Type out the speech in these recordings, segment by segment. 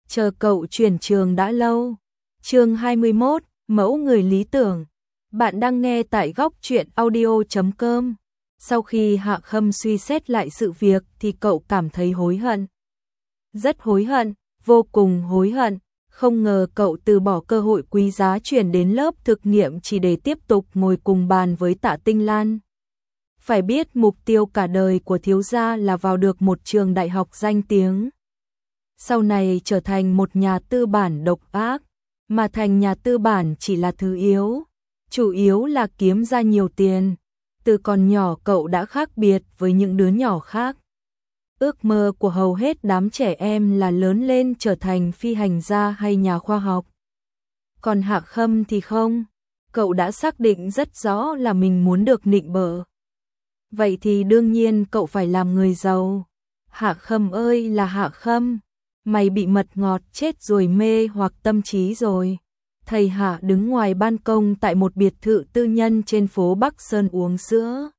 chờ cậu chuyển trường đã lâu. Chương 21, mẫu người lý tưởng. Bạn đang nghe tại góc truyện audio.com. Sau khi Hạ Khâm suy xét lại sự việc thì cậu cảm thấy hối hận. Rất hối hận, vô cùng hối hận. Không ngờ cậu từ bỏ cơ hội quý giá chuyển đến lớp thực nghiệm chỉ để tiếp tục ngồi cùng bàn với Tạ Tinh Lan. Phải biết mục tiêu cả đời của thiếu gia là vào được một trường đại học danh tiếng. Sau này trở thành một nhà tư bản độc ác, mà thành nhà tư bản chỉ là thứ yếu, chủ yếu là kiếm ra nhiều tiền. Từ còn nhỏ cậu đã khác biệt với những đứa nhỏ khác. Ước mơ của hầu hết đám trẻ em là lớn lên trở thành phi hành gia hay nhà khoa học. Còn Hạ Khâm thì không, cậu đã xác định rất rõ là mình muốn được nịnh bợ. Vậy thì đương nhiên cậu phải làm người giàu. Hạ Khâm ơi là Hạ Khâm, mày bị mật ngọt chết rồi mê hoặc tâm trí rồi. Thầy Hạ đứng ngoài ban công tại một biệt thự tư nhân trên phố Bắc Sơn uống sữa.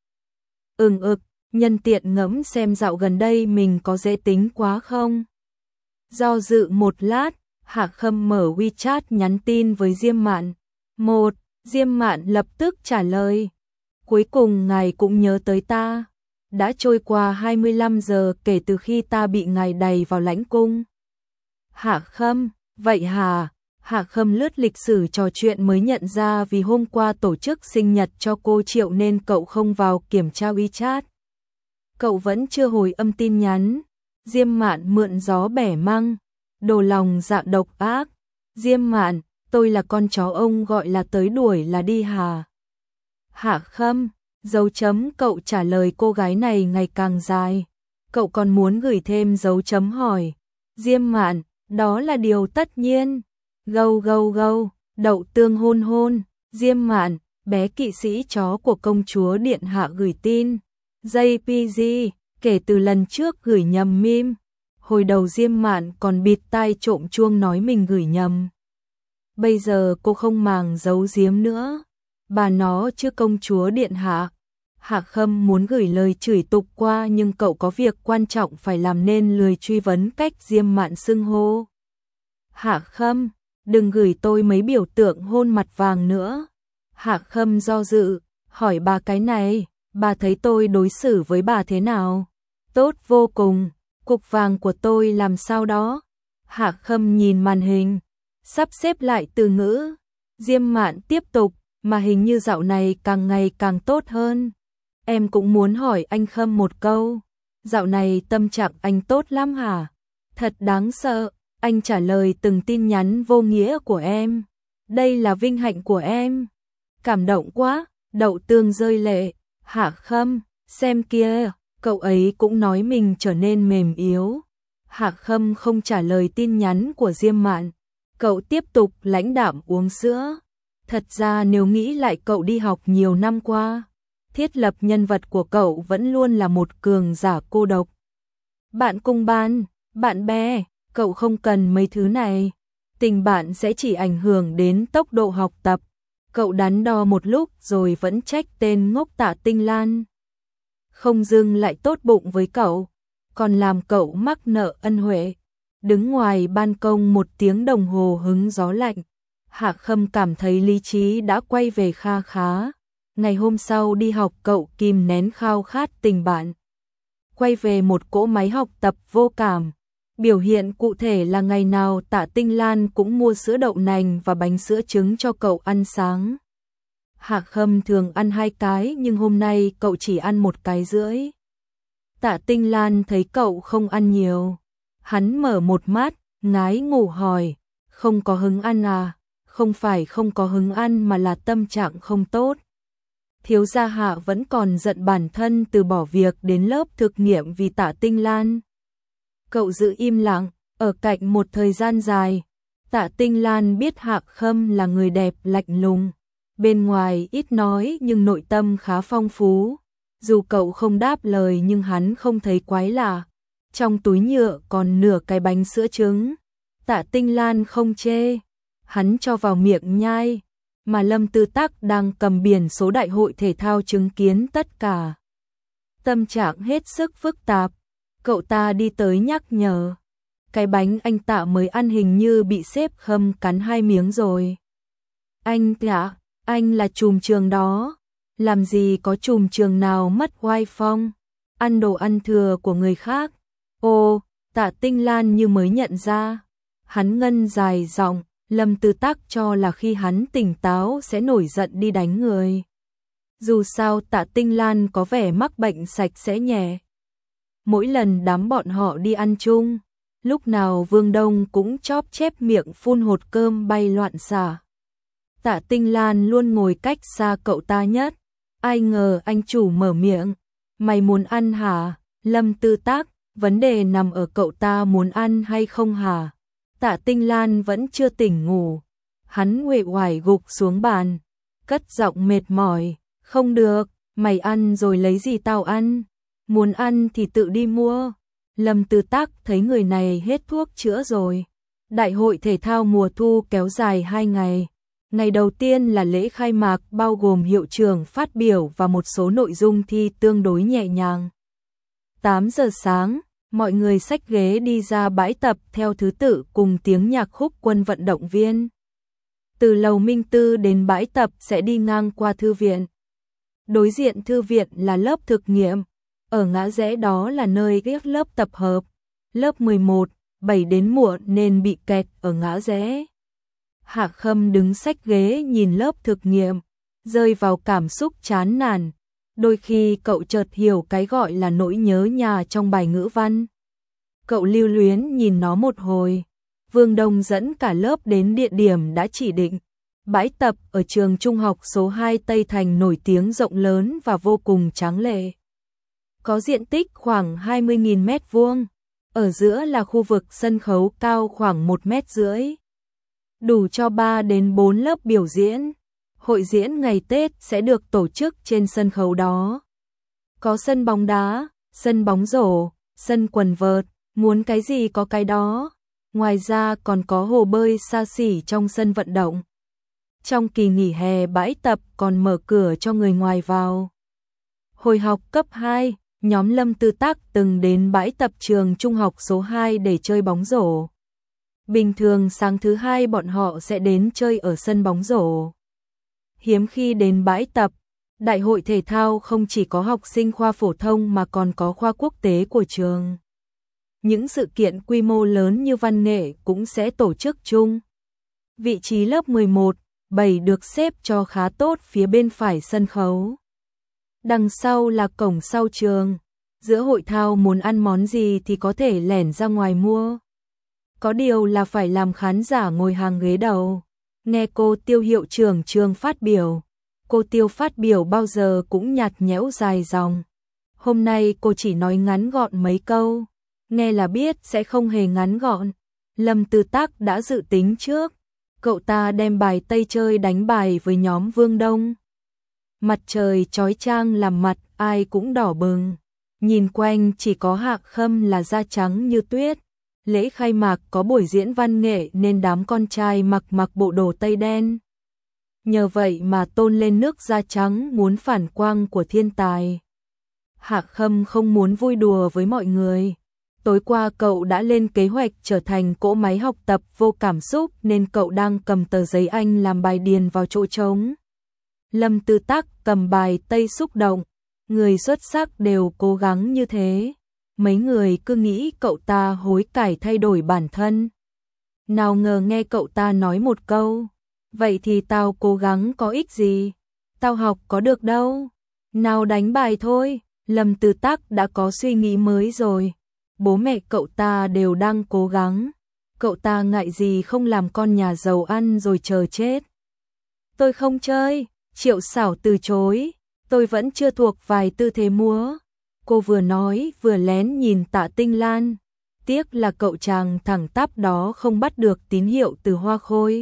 Nhân tiện ngẫm xem dạo gần đây mình có dễ tính quá không. Do dự một lát, Hạ Khâm mở WeChat nhắn tin với Diêm Mạn. Diêm Mạn lập tức trả lời. Cuối cùng ngài cũng nhớ tới ta. Đã trôi qua 25 giờ kể từ khi ta bị ngài đày vào lãnh cung. Hạ Khâm, vậy hả? Hạ Khâm lướt lịch sử trò chuyện mới nhận ra vì hôm qua tổ chức sinh nhật cho cô Triệu nên cậu không vào kiểm tra WeChat. Cậu vẫn chưa hồi âm tin nhắn. Diêm Mạn mượn gió bẻ măng. Đồ lòng dạ độc ác. Diêm Mạn, tôi là con chó ông gọi là tới đuổi là đi hà. Hạ Khâm, dấu chấm cậu trả lời cô gái này ngày càng dài. Cậu còn muốn gửi thêm dấu chấm hỏi. Diêm Mạn, đó là điều tất nhiên. Gâu, đậu tương hôn hôn. Diêm Mạn, bé kỵ sĩ chó của công chúa điện hạ gửi tin. JPG, kể từ lần trước gửi nhầm meme. Hồi đầu Diêm Mạn còn bịt tai trộm chuông nói mình gửi nhầm. Bây giờ cô không màng giấu giếm nữa. Bà nó chứ công chúa điện hạ. Hạ Khâm muốn gửi lời chửi tục qua nhưng cậu có việc quan trọng phải làm nên lười truy vấn cách Diêm Mạn xưng hô. Hạ Khâm, đừng gửi tôi mấy biểu tượng hôn mặt vàng nữa. Hạ Khâm do dự, hỏi bà cái này, bà thấy tôi đối xử với bà thế nào? Tốt vô cùng, cục vàng của tôi làm sao đó? Hạ Khâm nhìn màn hình, sắp xếp lại từ ngữ. Diêm Mạn tiếp tục, mà hình như dạo này càng ngày càng tốt hơn. Em cũng muốn hỏi anh Khâm một câu, dạo này tâm trạng anh tốt lắm hả? Thật đáng sợ, anh trả lời từng tin nhắn vô nghĩa của em. Đây là vinh hạnh của em. Cảm động quá, đậu tương rơi lệ. Hạ Khâm, xem kia, cậu ấy cũng nói mình trở nên mềm yếu. Hạ Khâm không trả lời tin nhắn của Diêm Mạn. Cậu tiếp tục lãnh đạm uống sữa. Thật ra nếu nghĩ lại cậu đi học nhiều năm qua, thiết lập nhân vật của cậu vẫn luôn là một cường giả cô độc. Bạn cùng ban, bạn bè, cậu không cần mấy thứ này. Tình bạn sẽ chỉ ảnh hưởng đến tốc độ học tập. Cậu đắn đo một lúc rồi vẫn trách tên ngốc Tạ Tinh Lan. Không dưng lại tốt bụng với cậu, còn làm cậu mắc nợ ân huệ. Đứng ngoài ban công 1 tiếng đồng hồ hứng gió lạnh, Hạ Khâm cảm thấy lý trí đã quay về kha khá. Ngày hôm sau đi học cậu kìm nén khao khát tình bạn. Quay về một cỗ máy học tập vô cảm. Biểu hiện cụ thể là ngày nào Tạ Tinh Lan cũng mua sữa đậu nành và bánh sữa trứng cho cậu ăn sáng. Hạ Khâm thường ăn 2 cái nhưng hôm nay cậu chỉ ăn 1 cái rưỡi. Tạ Tinh Lan thấy cậu không ăn nhiều. Hắn mở một mắt, ngái ngủ hỏi, không có hứng ăn à? Không phải không có hứng ăn mà là tâm trạng không tốt. Thiếu gia Hạ vẫn còn giận bản thân từ bỏ việc đến lớp thực nghiệm vì Tạ Tinh Lan. Cậu giữ im lặng, ở cạnh một thời gian dài. Tạ Tinh Lan biết Hạ Khâm là người đẹp lạnh lùng. Bên ngoài ít nói nhưng nội tâm khá phong phú. Dù cậu không đáp lời nhưng hắn không thấy quái lạ. Trong túi nhựa còn nửa cái bánh sữa trứng. Tạ Tinh Lan không chê. Hắn cho vào miệng nhai. Mà Lâm Tư Tắc đang cầm biển số đại hội thể thao chứng kiến tất cả. Tâm trạng hết sức phức tạp. Cậu ta đi tới nhắc nhở. cái bánh anh Tạ mới ăn hình như bị sếp Khâm cắn 2 miếng rồi. Anh Tạ, anh là trùm trường đó, làm gì có trùm trường nào mất oai phong, ăn đồ ăn thừa của người khác. Ô, Tạ Tinh Lan như mới nhận ra, hắn ngân dài giọng, Lâm Tư Tác cho là khi hắn tỉnh táo sẽ nổi giận đi đánh người. Dù sao Tạ Tinh Lan có vẻ mắc bệnh sạch sẽ nhẹ. Mỗi lần đám bọn họ đi ăn chung, lúc nào Vương Đông cũng chóp chép miệng phun hột cơm bay loạn xạ. Tạ Tinh Lan luôn ngồi cách xa cậu ta nhất. Ai ngờ anh chủ mở miệng, mày muốn ăn hả? Lâm Tư Tác, vấn đề nằm ở cậu ta muốn ăn hay không hả? Tạ Tinh Lan vẫn chưa tỉnh ngủ. Hắn uể oải gục xuống bàn, cất giọng mệt mỏi, không được, mày ăn rồi lấy gì tao ăn? Muốn ăn thì tự đi mua. Lâm Tư Tác thấy người này hết thuốc chữa rồi. Đại hội thể thao mùa thu kéo dài 2 ngày. Ngày đầu tiên là lễ khai mạc bao gồm hiệu trưởng phát biểu và một số nội dung thi tương đối nhẹ nhàng. 8 giờ sáng, mọi người xách ghế đi ra bãi tập theo thứ tự cùng tiếng nhạc khúc quân vận động viên. Từ lầu Minh Tư đến bãi tập sẽ đi ngang qua thư viện. Đối diện thư viện là lớp thực nghiệm, ở ngã rẽ đó là nơi ghép lớp tập hợp. Lớp 11, 7 đến muộn nên bị kẹt ở ngã rẽ. Hạ Khâm đứng xách ghế nhìn lớp thực nghiệm, rơi vào cảm xúc chán nản. Đôi khi cậu chợt hiểu cái gọi là nỗi nhớ nhà trong bài ngữ văn. Cậu lưu luyến nhìn nó một hồi. Vương Đông dẫn cả lớp đến địa điểm đã chỉ định. Bãi tập ở trường trung học số 2 Tây Thành nổi tiếng rộng lớn và vô cùng tráng lệ. Có diện tích khoảng 20.000 mét vuông. Ở giữa là khu vực sân khấu cao khoảng 1,5 mét. Đủ cho 3 đến 4 lớp biểu diễn. Hội diễn ngày Tết sẽ được tổ chức trên sân khấu đó. Có sân bóng đá, sân bóng rổ, sân quần vợt, muốn cái gì có cái đó. Ngoài ra còn có hồ bơi xa xỉ trong sân vận động. Trong kỳ nghỉ hè bãi tập còn mở cửa cho người ngoài vào. Hồi học cấp 2, nhóm Lâm Tư Tác từng đến bãi tập trường trung học số 2 để chơi bóng rổ. Bình thường sáng thứ Hai bọn họ sẽ đến chơi ở sân bóng rổ. Hiếm khi đến bãi tập, đại hội thể thao không chỉ có học sinh khoa phổ thông mà còn có khoa quốc tế của trường. Những sự kiện quy mô lớn như văn nghệ cũng sẽ tổ chức chung. Vị trí lớp 11, 7 được xếp cho khá tốt phía bên phải sân khấu. Đằng sau là cổng sau trường. Giữa hội thao muốn ăn món gì thì có thể lẻn ra ngoài mua. Có điều là phải làm khán giả ngồi hàng ghế đầu. Nghe cô Tiêu hiệu trưởng trường phát biểu. Cô Tiêu phát biểu bao giờ cũng nhạt nhẽo dài dòng. Hôm nay cô chỉ nói ngắn gọn mấy câu. Nghe là biết sẽ không hề ngắn gọn. Lâm Tư Tác đã dự tính trước. Cậu ta đem bài Tây chơi đánh bài với nhóm Vương Đông. Mặt trời chói chang làm mặt ai cũng đỏ bừng. Nhìn quanh chỉ có Hạ Khâm là da trắng như tuyết. Lễ khai mạc có buổi diễn văn nghệ nên đám con trai mặc bộ đồ tây đen. Nhờ vậy mà tôn lên nước da trắng muốn phản quang của thiên tài. Hạ Khâm không muốn vui đùa với mọi người. Tối qua cậu đã lên kế hoạch trở thành cỗ máy học tập vô cảm xúc nên cậu đang cầm tờ giấy Anh làm bài điền vào chỗ trống. Lâm Tư Tác cầm bài Tây xúc động. Người xuất sắc đều cố gắng như thế. Mấy người cứ nghĩ cậu ta hối cải thay đổi bản thân. Nào ngờ nghe cậu ta nói một câu. Vậy thì tao cố gắng có ích gì? Tao học có được đâu. Nào đánh bài thôi. Lâm Tư Tác đã có suy nghĩ mới rồi. Bố mẹ cậu ta đều đang cố gắng. Cậu ta ngại gì không làm con nhà giàu ăn rồi chờ chết. Tôi không chơi. Triệu Xảo từ chối. Tôi vẫn chưa thuộc vài tư thế múa. Cô vừa nói vừa lén nhìn Tạ Tinh Lan. Tiếc là cậu chàng thẳng tắp đó không bắt được tín hiệu từ Hoa Khôi.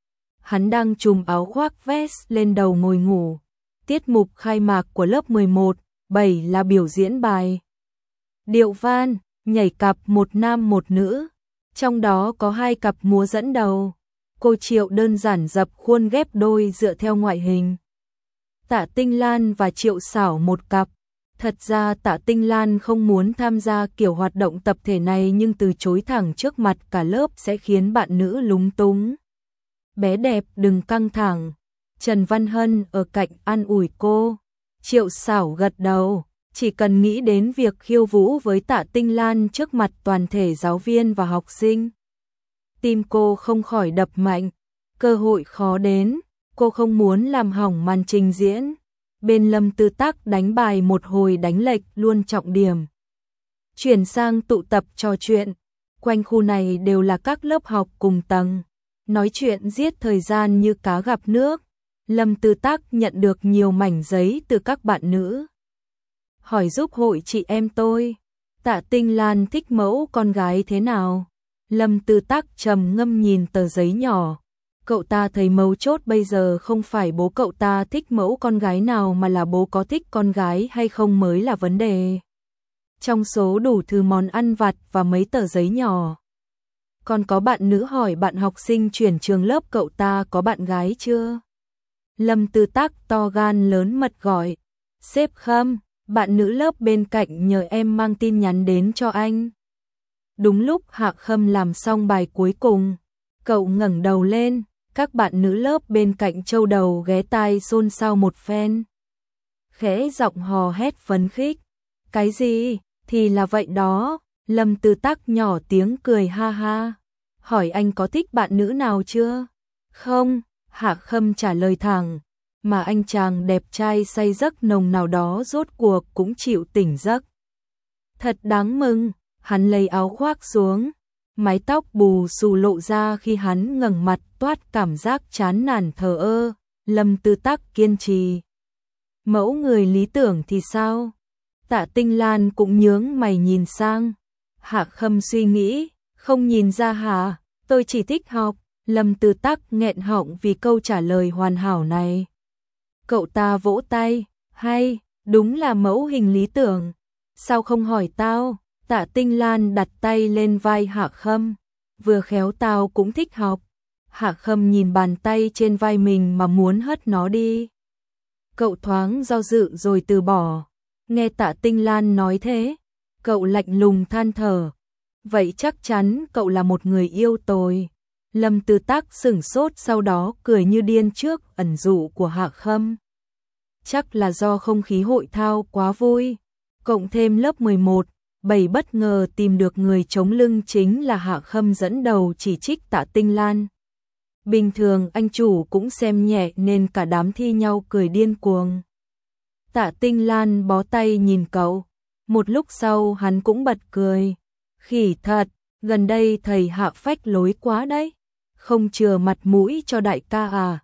Hắn đang trùm áo khoác vest lên đầu ngồi ngủ. Tiết mục khai mạc của lớp 11, 7 là biểu diễn bài điệu van, nhảy cặp một nam một nữ. Trong đó có 2 cặp múa dẫn đầu. Cô Triệu đơn giản dập khuôn ghép đôi dựa theo ngoại hình. Tạ Tinh Lan và Triệu Xảo một cặp. Thật ra Tạ Tinh Lan không muốn tham gia kiểu hoạt động tập thể này, nhưng từ chối thẳng trước mặt cả lớp sẽ khiến bạn nữ lúng túng. Bé đẹp đừng căng thẳng. Trần Văn Hân ở cạnh an ủi cô. Triệu Xảo gật đầu, chỉ cần nghĩ đến việc khiêu vũ với Tạ Tinh Lan trước mặt toàn thể giáo viên và học sinh, tim cô không khỏi đập mạnh. Cơ hội khó đến, cô không muốn làm hỏng màn trình diễn. Bên Lâm Tư Tắc đánh bài một hồi đánh lệch luôn trọng điểm. Chuyển sang tụ tập trò chuyện. Quanh khu này đều là các lớp học cùng tầng. Nói chuyện giết thời gian như cá gặp nước. Lâm Tư Tắc nhận được nhiều mảnh giấy từ các bạn nữ. Hỏi giúp hội chị em tôi, Tạ Tinh Lan thích mẫu con gái thế nào? Lâm Tư Tắc trầm ngâm nhìn tờ giấy nhỏ. Cậu ta thấy mấu chốt bây giờ không phải bố cậu ta thích mẫu con gái nào, mà là bố có thích con gái hay không mới là vấn đề. Trong số đủ thứ món ăn vặt và mấy tờ giấy nhỏ, còn có bạn nữ hỏi bạn học sinh chuyển trường lớp cậu ta có bạn gái chưa? Lâm Tư Tắc to gan lớn mật gọi. Sếp Khâm, bạn nữ lớp bên cạnh nhờ em mang tin nhắn đến cho anh. Đúng lúc Hạ Khâm làm xong bài cuối cùng, cậu ngẩng đầu lên, các bạn nữ lớp bên cạnh châu đầu ghé tai xôn xao một phen. Khẽ giọng hò hét phấn khích. Cái gì? Thì là vậy đó. Lâm Tư Tắc nhỏ tiếng cười ha ha. Hỏi anh có thích bạn nữ nào chưa? Không, Hạ Khâm trả lời thẳng. Mà anh chàng đẹp trai say giấc nồng nào đó rốt cuộc cũng chịu tỉnh giấc. Thật đáng mừng. Hắn lấy áo khoác xuống, mái tóc bù xù lộ ra khi hắn ngẩng mặt, toát cảm giác chán nản thờ ơ. Lâm Tư Tắc kiên trì. Mẫu người lý tưởng thì sao? Tạ Tinh Lan cũng nhướng mày nhìn sang. Hạ Khâm suy nghĩ, không nhìn ra hả? Tôi chỉ thích học. Lâm Tư Tắc nghẹn họng vì câu trả lời hoàn hảo này. Cậu ta vỗ tay, hay, đúng là mẫu hình lý tưởng. Sao không hỏi tao? Tạ Tinh Lan đặt tay lên vai Hạ Khâm. Vừa khéo tao cũng thích học. Hạ Khâm nhìn bàn tay trên vai mình mà muốn hất nó đi. Cậu thoáng do dự rồi từ bỏ. Nghe Tạ Tinh Lan nói thế, cậu lạnh lùng than thở. Vậy chắc chắn cậu là một người yêu tôi. Lâm Tư Tắc sửng sốt, sau đó cười như điên trước ẩn dụ của Hạ Khâm. Chắc là do không khí hội thao quá vui, cộng thêm lớp 11, 7 bất ngờ tìm được người chống lưng chính là Hạ Khâm dẫn đầu chỉ trích Tạ Tinh Lan. Bình thường anh chủ cũng xem nhẹ nên cả đám thi nhau cười điên cuồng. Tạ Tinh Lan bó tay nhìn cậu, một lúc sau hắn cũng bật cười. Khỉ thật, gần đây thầy Hạ phách lối quá đấy, không chừa mặt mũi cho đại ca à?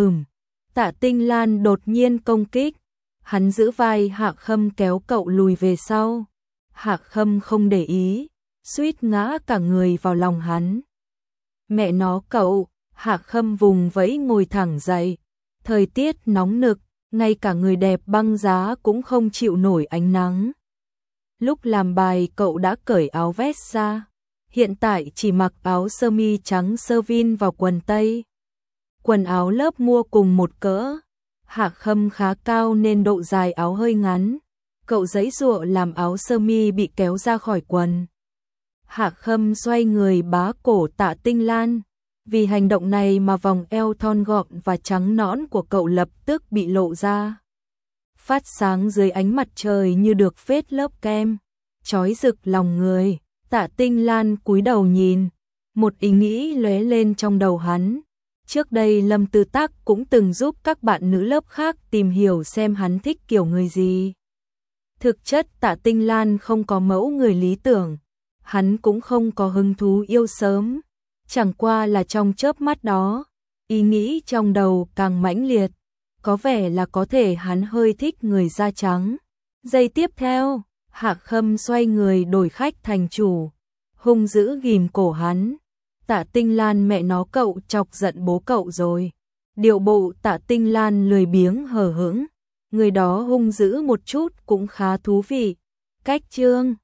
Tạ Tinh Lan đột nhiên công kích, hắn giữ vai Hạ Khâm kéo cậu lùi về sau. Hạ Khâm không để ý, suýt ngã cả người vào lòng hắn. Mẹ nó cậu! Hạ Khâm vùng vẫy ngồi thẳng dậy. Thời tiết nóng nực, ngay cả người đẹp băng giá cũng không chịu nổi ánh nắng. Lúc làm bài cậu đã cởi áo vest ra, hiện tại chỉ mặc áo sơ mi trắng sơ vin vào quần tây. Quần áo lớp mua cùng một cỡ. Hạ Khâm khá cao nên độ dài áo hơi ngắn. Cậu giãy giụa làm áo sơ mi bị kéo ra khỏi quần. Hạ Khâm xoay người bá cổ Tạ Tinh Lan. Vì hành động này mà vòng eo thon gọn và trắng nõn của cậu lập tức bị lộ ra. Phát sáng dưới ánh mặt trời như được phết lớp kem, chói rực lòng người. Tạ Tinh Lan cúi đầu nhìn, một ý nghĩ lóe lên trong đầu hắn. Trước đây Lâm Tư Tắc cũng từng giúp các bạn nữ lớp khác tìm hiểu xem hắn thích kiểu người gì. Thực chất Tạ Tinh Lan không có mẫu người lý tưởng, hắn cũng không có hứng thú yêu sớm. Chẳng qua là trong chớp mắt đó, ý nghĩ trong đầu càng mãnh liệt, có vẻ là có thể hắn hơi thích người da trắng. Giây tiếp theo, Hạ Khâm xoay người đổi khách thành chủ, hung dữ ghim cổ hắn. Tạ Tinh Lan mẹ nó cậu chọc giận bố cậu rồi. Điệu bộ Tạ Tinh Lan lười biếng hờ hững, người đó hung dữ một chút cũng khá thú vị. Cách chương